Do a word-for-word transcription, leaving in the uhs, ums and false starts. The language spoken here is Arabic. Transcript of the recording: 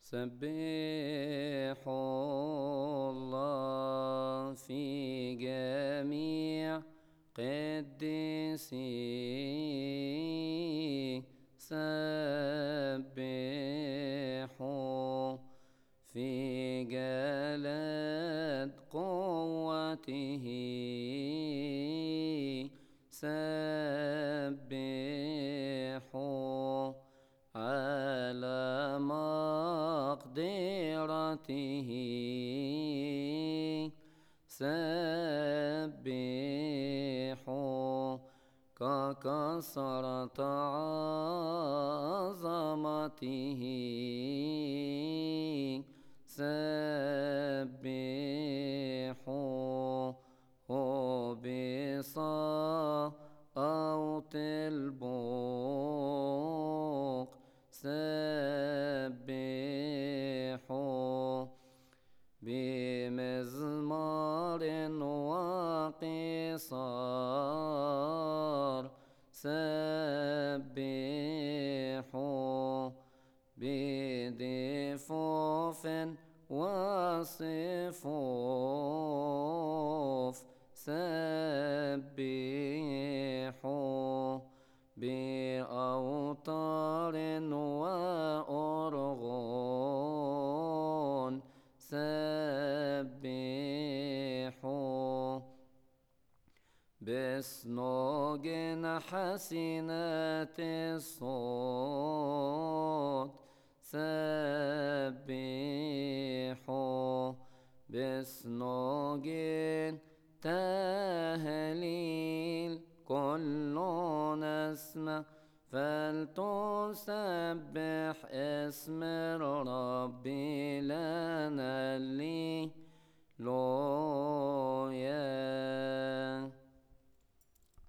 سبحوا الله في جميع قديسيه، سبحوا في جلد قوته، سبحوا على مقدرته، سبحوا ككثرة عظمته، سبحوا بصوت البوق، سبحوا بمزمار وقصار، سبحوا بدفوف وصفوف، سبحوا بأوتار وأرغون، سبحوا بصنوج حسنات الصوت، سبحوا بصنوج تهليل كل نسمة، فلتسبح اسم الرب لنا